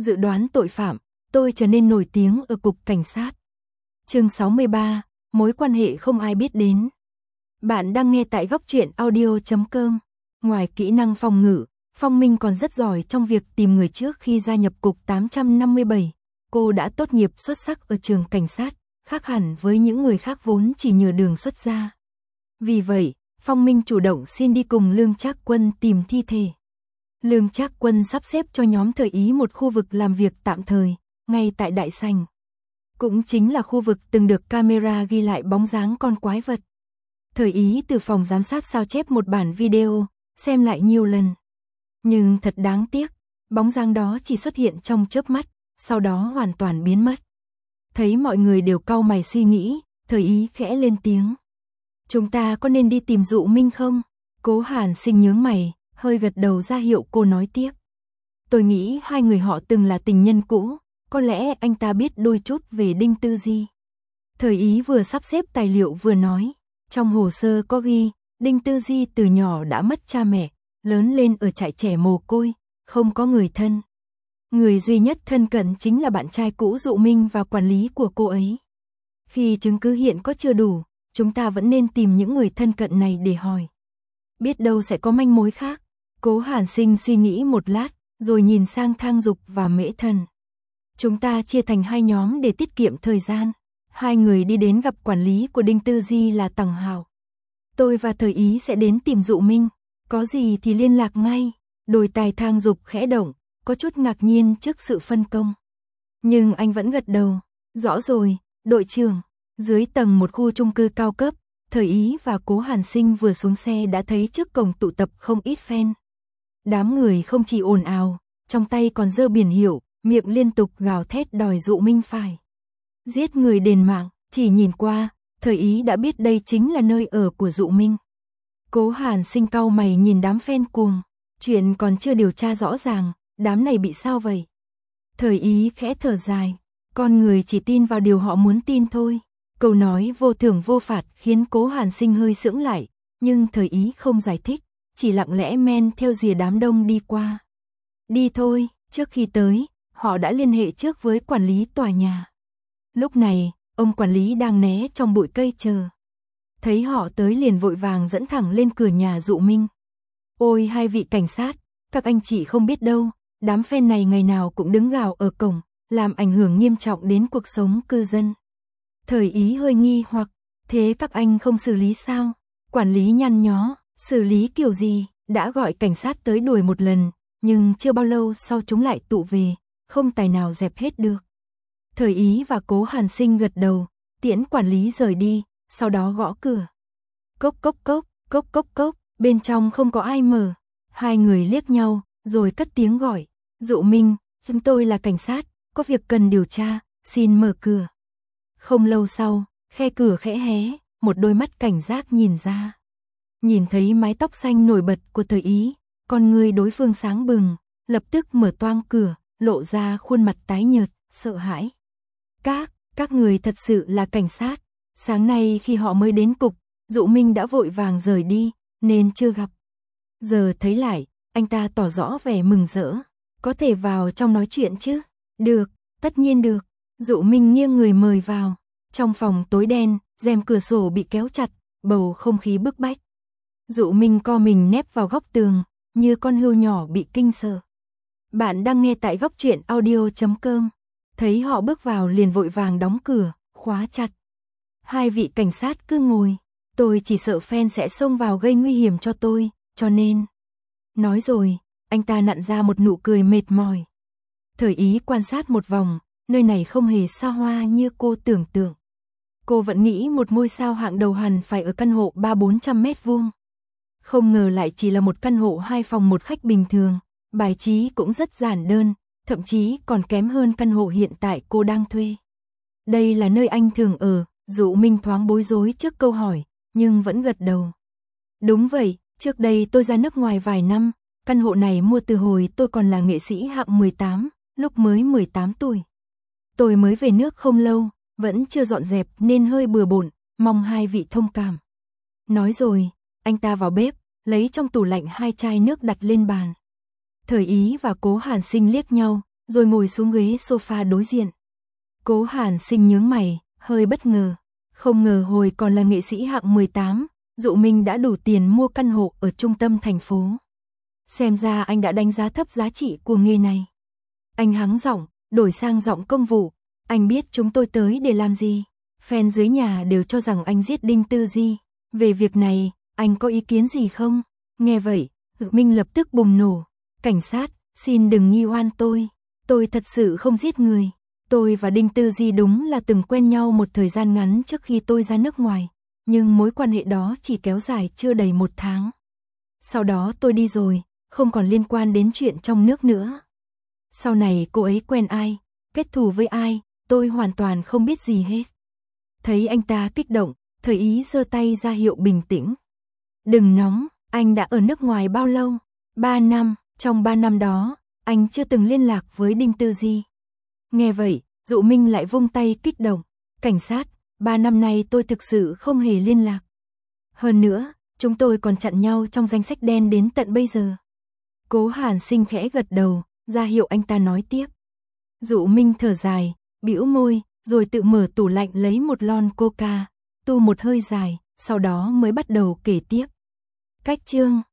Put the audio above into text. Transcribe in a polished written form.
Dự đoán tội phạm, tôi trở nên nổi tiếng ở cục cảnh sát. Chương 63, mối quan hệ không ai biết đến. Bạn đang nghe tại góc truyện audio.com. Ngoài kỹ năng phòng ngự, Phong Minh còn rất giỏi trong việc tìm người trước khi gia nhập cục 857. Cô đã tốt nghiệp xuất sắc ở trường cảnh sát, khác hẳn với những người khác vốn chỉ nhờ đường xuất gia. Vì vậy, Phong Minh chủ động xin đi cùng Lương Trác Quân tìm thi thể. Lương Trác Quân sắp xếp cho nhóm Thời Ý một khu vực làm việc tạm thời, ngay tại đại sảnh. Cũng chính là khu vực từng được camera ghi lại bóng dáng con quái vật. Thời Ý từ phòng giám sát sao chép một bản video, xem lại nhiều lần. Nhưng thật đáng tiếc, bóng dáng đó chỉ xuất hiện trong chớp mắt, sau đó hoàn toàn biến mất. Thấy mọi người đều cau mày suy nghĩ, Thời Ý khẽ lên tiếng. Chúng ta có nên đi tìm Dụ Minh không? Cố Hàn Sinh nhướng mày, hơi gật đầu ra hiệu cô nói tiếp. Tôi nghĩ hai người họ từng là tình nhân cũ, có lẽ anh ta biết đôi chút về Đinh Tư Di. Thời Ý vừa sắp xếp tài liệu vừa nói, trong hồ sơ có ghi, Đinh Tư Di từ nhỏ đã mất cha mẹ, lớn lên ở trại trẻ mồ côi, không có người thân. Người duy nhất thân cận chính là bạn trai cũ Dụ Minh và quản lý của cô ấy. Khi chứng cứ hiện có chưa đủ, chúng ta vẫn nên tìm những người thân cận này để hỏi. Biết đâu sẽ có manh mối khác. Cố Hàn Sinh suy nghĩ một lát, rồi nhìn sang Thang Dục và Mễ Thần. Chúng ta chia thành hai nhóm để tiết kiệm thời gian. Hai người đi đến gặp quản lý của Đinh Tư Di là Tằng Hào. Tôi và Thời Ý sẽ đến tìm Dụ Minh, có gì thì liên lạc ngay. Đôi tai Thang Dục khẽ động, có chút ngạc nhiên trước sự phân công. Nhưng anh vẫn gật đầu. Rõ rồi, đội trưởng. Dưới tầng một khu chung cư cao cấp, Thời Ý và Cố Hàn Sinh vừa xuống xe đã thấy trước cổng tụ tập không ít fan. Đám người không chỉ ồn ào, trong tay còn giơ biển hiệu, miệng liên tục gào thét đòi Dụ Minh phải giết người đền mạng. Chỉ nhìn qua, Thời Ý đã biết đây chính là nơi ở của Dụ Minh. Cố Hàn Sinh cau mày nhìn đám fan cuồng, chuyện còn chưa điều tra rõ ràng, đám này bị sao vậy? Thời Ý khẽ thở dài, con người chỉ tin vào điều họ muốn tin thôi. Câu nói vô thưởng vô phạt khiến Cố Hàn Sinh hơi sững lại, nhưng Thời Ý không giải thích, chỉ lặng lẽ men theo rìa đám đông đi qua. Đi thôi, trước khi tới, họ đã liên hệ trước với quản lý tòa nhà. Lúc này, ông quản lý đang né trong bụi cây chờ. Thấy họ tới liền vội vàng dẫn thẳng lên cửa nhà Dụ Minh. Ôi hai vị cảnh sát, các anh chị không biết đâu, đám fan này ngày nào cũng đứng gào ở cổng, làm ảnh hưởng nghiêm trọng đến cuộc sống cư dân. Thời Ý hơi nghi hoặc, thế các anh không xử lý sao? Quản lý nhăn nhó, xử lý kiểu gì? Đã gọi cảnh sát tới đuổi một lần, nhưng chưa bao lâu sau chúng lại tụ về, không tài nào dẹp hết được. Thời Ý và Cố Hàn Sinh gật đầu, tiễn quản lý rời đi, sau đó gõ cửa. Cốc cốc cốc, cốc cốc cốc, bên trong không có ai mở. Hai người liếc nhau, rồi cất tiếng gọi. Dụ Minh, chúng tôi là cảnh sát, có việc cần điều tra, xin mở cửa. Không lâu sau, khe cửa khẽ hé, một đôi mắt cảnh giác nhìn ra. Nhìn thấy mái tóc xanh nổi bật của Thời Ý, con người đối phương sáng bừng, lập tức mở toang cửa, lộ ra khuôn mặt tái nhợt, sợ hãi. Các người thật sự là cảnh sát. Sáng nay khi họ mới đến cục, Dụ Minh đã vội vàng rời đi, nên chưa gặp. Giờ thấy lại, anh ta tỏ rõ vẻ mừng rỡ. Có thể vào trong nói chuyện chứ? Được, tất nhiên được. Dụ Minh nghiêng người mời vào. Trong phòng tối đen, rèm cửa sổ bị kéo chặt, bầu không khí bức bách. Dụ Minh co mình nép vào góc tường, như con hươu nhỏ bị kinh sợ. Bạn đang nghe tại góc truyện audio.com. Thấy họ bước vào liền vội vàng đóng cửa, khóa chặt. Hai vị cảnh sát cứ ngồi. Tôi chỉ sợ fan sẽ xông vào gây nguy hiểm cho tôi, cho nên. Nói rồi, anh ta nặn ra một nụ cười mệt mỏi. Thời Ý quan sát một vòng, nơi này không hề xa hoa như cô tưởng tượng. Cô vẫn nghĩ một ngôi sao hạng đầu hẳn phải ở căn hộ 300-400 mét vuông. Không ngờ lại chỉ là một căn hộ 2 phòng 1 khách bình thường, bài trí cũng rất giản đơn, thậm chí còn kém hơn căn hộ hiện tại cô đang thuê. Đây là nơi anh thường ở, Dụ Minh thoáng bối rối trước câu hỏi, nhưng vẫn gật đầu. Đúng vậy, trước đây tôi ra nước ngoài vài năm, căn hộ này mua từ hồi tôi còn là nghệ sĩ hạng 18, lúc mới 18 tuổi. Tôi mới về nước không lâu, vẫn chưa dọn dẹp nên hơi bừa bộn, mong hai vị thông cảm. Nói rồi, anh ta vào bếp, lấy trong tủ lạnh 2 chai nước đặt lên bàn. Thời Ý và Cố Hàn Sinh liếc nhau, rồi ngồi xuống ghế sofa đối diện. Cố Hàn Sinh nhướng mày, hơi bất ngờ. Không ngờ hồi còn là nghệ sĩ hạng 18, Dụ Minh đã đủ tiền mua căn hộ ở trung tâm thành phố. Xem ra anh đã đánh giá thấp giá trị của nghề này. Anh hắng giọng, đổi sang giọng công vụ. Anh biết chúng tôi tới để làm gì. Fan dưới nhà đều cho rằng anh giết Đinh Tư Di. Về việc này, anh có ý kiến gì không? Nghe vậy, Dụ Minh lập tức bùng nổ. Cảnh sát, xin đừng nghi oan tôi. Tôi thật sự không giết người. Tôi và Đinh Tư Di đúng là từng quen nhau một thời gian ngắn trước khi tôi ra nước ngoài. Nhưng mối quan hệ đó chỉ kéo dài chưa đầy 1 tháng. Sau đó tôi đi rồi, không còn liên quan đến chuyện trong nước nữa. Sau này cô ấy quen ai, kết thù với ai, tôi hoàn toàn không biết gì hết. Thấy anh ta kích động, Thời Ý giơ tay ra hiệu bình tĩnh. Đừng nóng, anh đã ở nước ngoài bao lâu? 3 năm, trong 3 năm đó, anh chưa từng liên lạc với Đinh Tư Di. Nghe vậy, Dụ Minh lại vung tay kích động. Cảnh sát, 3 năm nay tôi thực sự không hề liên lạc. Hơn nữa, chúng tôi còn chặn nhau trong danh sách đen đến tận bây giờ. Cố Hàn Sinh khẽ gật đầu, ra hiệu anh ta nói tiếp. Dụ Minh thở dài, bĩu môi, rồi tự mở tủ lạnh lấy một lon coca, tu một hơi dài, sau đó mới bắt đầu kể tiếp. Cách chương